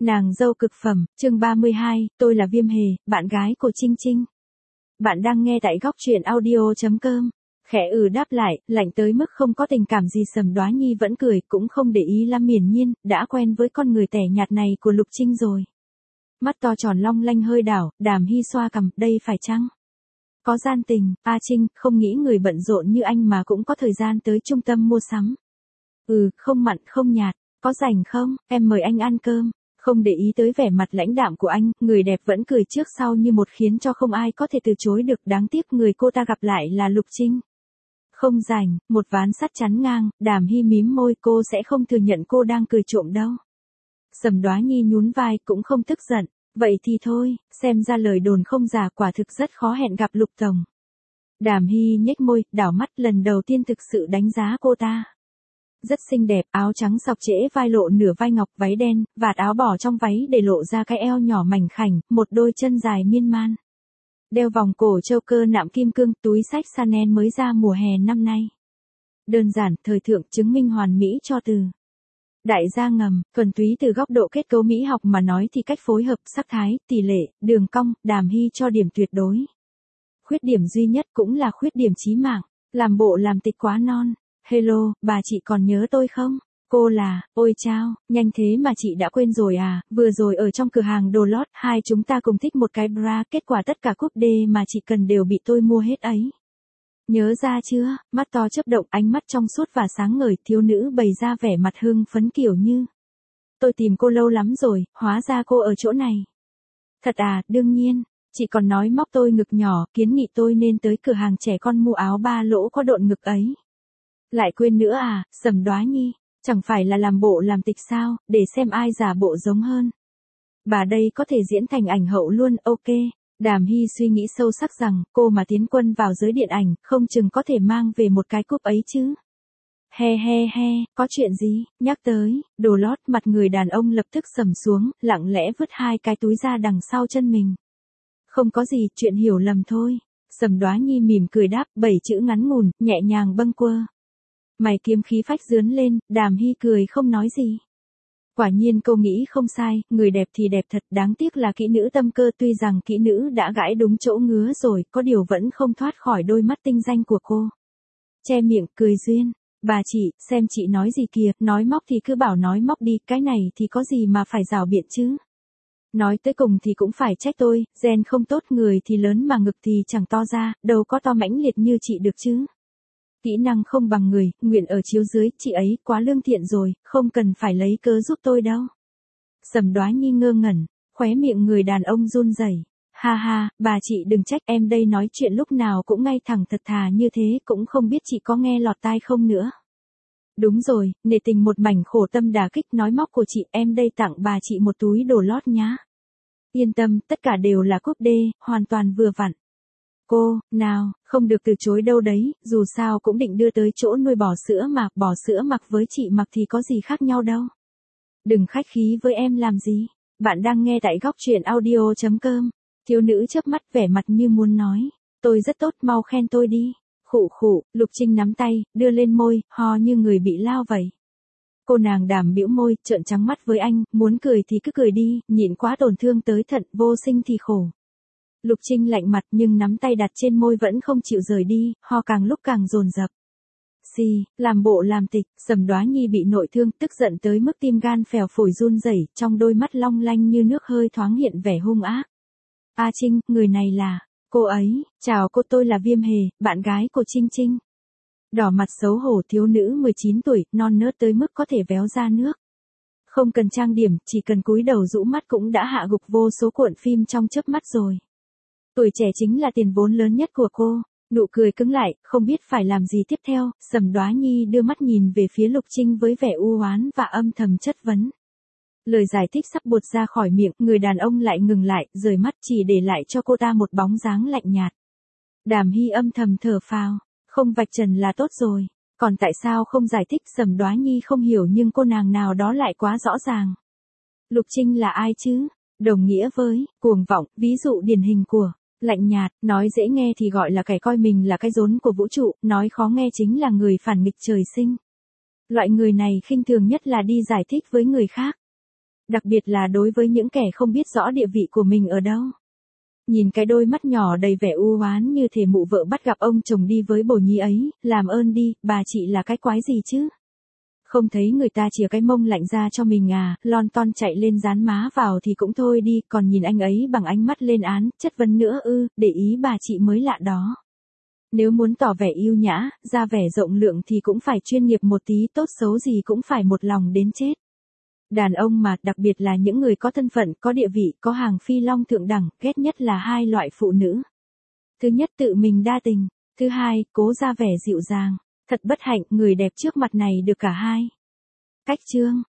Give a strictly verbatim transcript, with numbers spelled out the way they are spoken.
Nàng dâu cực phẩm, chương ba mươi hai, tôi là Viêm Hề, bạn gái của Trinh Trinh. Bạn đang nghe tại góc truyện audio chấm com. Khẽ ừ đáp lại, lạnh tới mức không có tình cảm gì. Sầm Đoá Nhi vẫn cười, cũng không để ý Lam Miển Nhiên, đã quen với con người tẻ nhạt này của Lục Trinh rồi. Mắt to tròn long lanh hơi đảo, Đàm Hy xoa cằm, đây phải chăng? Có gian tình, A Trinh, không nghĩ người bận rộn như anh mà cũng có thời gian tới trung tâm mua sắm. Ừ, không mặn không nhạt, có rảnh không, em mời anh ăn cơm. Không để ý tới vẻ mặt lãnh đạm của anh, người đẹp vẫn cười trước sau như một, khiến cho không ai có thể từ chối được. Đáng tiếc người cô ta gặp lại là Lục Trinh. Không rảnh, một ván sắt chắn ngang, Đàm Hy mím môi, cô sẽ không thừa nhận cô đang cười trộm đâu. Sầm Đoá Nhi nhún vai, cũng không tức giận. Vậy thì thôi, xem ra lời đồn không giả, quả thực rất khó hẹn gặp Lục Tổng. Đàm Hy nhếch môi, đảo mắt, lần đầu tiên thực sự đánh giá cô ta. Rất xinh đẹp, áo trắng xọc trễ vai lộ nửa vai ngọc, váy đen, vạt áo bỏ trong váy để lộ ra cái eo nhỏ mảnh khảnh, một đôi chân dài miên man. Đeo vòng cổ châu cơ nạm kim cương, túi xách Chanel mới ra mùa hè năm nay. Đơn giản, thời thượng, chứng minh hoàn mỹ cho từ. Đại gia ngầm, thuần túy từ góc độ kết cấu mỹ học mà nói thì cách phối hợp, sắc thái, tỷ lệ, đường cong, Đàm Hy cho điểm tuyệt đối. Khuyết điểm duy nhất cũng là khuyết điểm chí mạng, làm bộ làm tịch quá non. Hello, bà chị còn nhớ tôi không? Cô là, ôi chao, nhanh thế mà chị đã quên rồi à, vừa rồi ở trong cửa hàng đồ lót, hai chúng ta cùng thích một cái bra, kết quả tất cả cúp D mà chị cần đều bị tôi mua hết ấy. Nhớ ra chưa, mắt to chớp động, ánh mắt trong suốt và sáng ngời, thiếu nữ bày ra vẻ mặt hưng phấn kiểu như. Tôi tìm cô lâu lắm rồi, hóa ra cô ở chỗ này. Thật à, đương nhiên, chị còn nói móc tôi ngực nhỏ, kiến nghị tôi nên tới cửa hàng trẻ con mua áo ba lỗ có độn ngực ấy. Lại quên nữa à, Sầm Đoá Nhi, chẳng phải là làm bộ làm tịch sao, để xem ai giả bộ giống hơn. Bà đây có thể diễn thành ảnh hậu luôn, ok. Đàm Hy suy nghĩ sâu sắc rằng, cô mà tiến quân vào giới điện ảnh, không chừng có thể mang về một cái cúp ấy chứ. He he he, có chuyện gì, nhắc tới, đồ lót, mặt người đàn ông lập tức sầm xuống, lặng lẽ vứt hai cái túi ra đằng sau chân mình. Không có gì, chuyện hiểu lầm thôi. Sầm Đoá Nhi mỉm cười đáp, bảy chữ ngắn ngủn, nhẹ nhàng bâng quơ. Mày kiếm khí phách dướn lên, Đàm Hy cười không nói gì. Quả nhiên cô nghĩ không sai, người đẹp thì đẹp thật, đáng tiếc là kỹ nữ tâm cơ, tuy rằng kỹ nữ đã gãi đúng chỗ ngứa rồi, có điều vẫn không thoát khỏi đôi mắt tinh danh của cô. Che miệng, cười duyên, bà chị, xem chị nói gì kìa, nói móc thì cứ bảo nói móc đi, cái này thì có gì mà phải rào biện chứ. Nói tới cùng thì cũng phải trách tôi, gen không tốt, người thì lớn mà ngực thì chẳng to ra, đâu có to mãnh liệt như chị được chứ. Kỹ năng không bằng người, nguyện ở chiếu dưới, chị ấy quá lương thiện rồi, không cần phải lấy cớ giúp tôi đâu. Sầm Đoá Nhi ngơ ngẩn, khóe miệng người đàn ông run rẩy. Ha ha, bà chị đừng trách, em đây nói chuyện lúc nào cũng ngay thẳng thật thà như thế, cũng không biết chị có nghe lọt tai không nữa. Đúng rồi, nể tình một mảnh khổ tâm đả kích, nói móc của chị, em đây tặng bà chị một túi đồ lót nhá. Yên tâm, tất cả đều là cúp D, hoàn toàn vừa vặn. Cô, nào, không được từ chối đâu đấy, dù sao cũng định đưa tới chỗ nuôi bò sữa mà, bò sữa mặc với chị mặc thì có gì khác nhau đâu. Đừng khách khí với em làm gì, bạn đang nghe tại góc truyện audio chấm com. Thiếu nữ chớp mắt vẻ mặt như muốn nói, tôi rất tốt, mau khen tôi đi. Khụ khụ, Lục Trinh nắm tay, đưa lên môi, ho như người bị lao vậy. Cô nàng Đàm bĩu môi, trợn trắng mắt với anh, muốn cười thì cứ cười đi, nhịn quá tổn thương tới thận, vô sinh thì khổ. Lục Trinh lạnh mặt nhưng nắm tay đặt trên môi vẫn không chịu rời đi, ho càng lúc càng dồn dập. Xì, làm bộ làm tịch, Sầm Đoá Nhi bị nội thương, tức giận tới mức tim gan phèo phổi run rẩy, trong đôi mắt long lanh như nước hơi thoáng hiện vẻ hung ác. A Trinh, người này là, cô ấy, chào cô, tôi là Viêm Hề, bạn gái của Trinh Trinh. Đỏ mặt xấu hổ, thiếu nữ mười chín tuổi, non nớt tới mức có thể véo ra nước. Không cần trang điểm, chỉ cần cúi đầu rũ mắt cũng đã hạ gục vô số cuộn phim trong chớp mắt rồi. Tuổi trẻ chính là tiền vốn lớn nhất của cô. Nụ cười cứng lại, không biết phải làm gì tiếp theo, Sầm Đoá Nhi đưa mắt nhìn về phía Lục Trinh với vẻ u oán và âm thầm chất vấn. Lời giải thích sắp buột ra khỏi miệng, người đàn ông lại ngừng lại, rời mắt chỉ để lại cho cô ta một bóng dáng lạnh nhạt. Đàm Hy âm thầm thở phào, không vạch trần là tốt rồi, còn tại sao không giải thích, Sầm Đoá Nhi không hiểu nhưng cô nàng nào đó lại quá rõ ràng. Lục Trinh là ai chứ? Đồng nghĩa với, cuồng vọng, ví dụ điển hình của, lạnh nhạt, nói dễ nghe thì gọi là kẻ coi mình là cái rốn của vũ trụ, nói khó nghe chính là người phản nghịch trời sinh. Loại người này khinh thường nhất là đi giải thích với người khác. Đặc biệt là đối với những kẻ không biết rõ địa vị của mình ở đâu. Nhìn cái đôi mắt nhỏ đầy vẻ u oán như thể mụ vợ bắt gặp ông chồng đi với bồ nhí ấy, làm ơn đi, bà chị là cái quái gì chứ? Không thấy người ta chìa cái mông lạnh ra cho mình à, lon ton chạy lên dán má vào thì cũng thôi đi, còn nhìn anh ấy bằng ánh mắt lên án, chất vấn nữa ư, để ý bà chị mới lạ đó. Nếu muốn tỏ vẻ yêu nhã, ra vẻ rộng lượng thì cũng phải chuyên nghiệp một tí, tốt xấu gì cũng phải một lòng đến chết. Đàn ông mà, đặc biệt là những người có thân phận, có địa vị, có hàng phi long thượng đẳng, ghét nhất là hai loại phụ nữ. Thứ nhất tự mình đa tình, thứ hai, cố ra vẻ dịu dàng. Thật bất hạnh, người đẹp trước mặt này được cả hai. Cách chương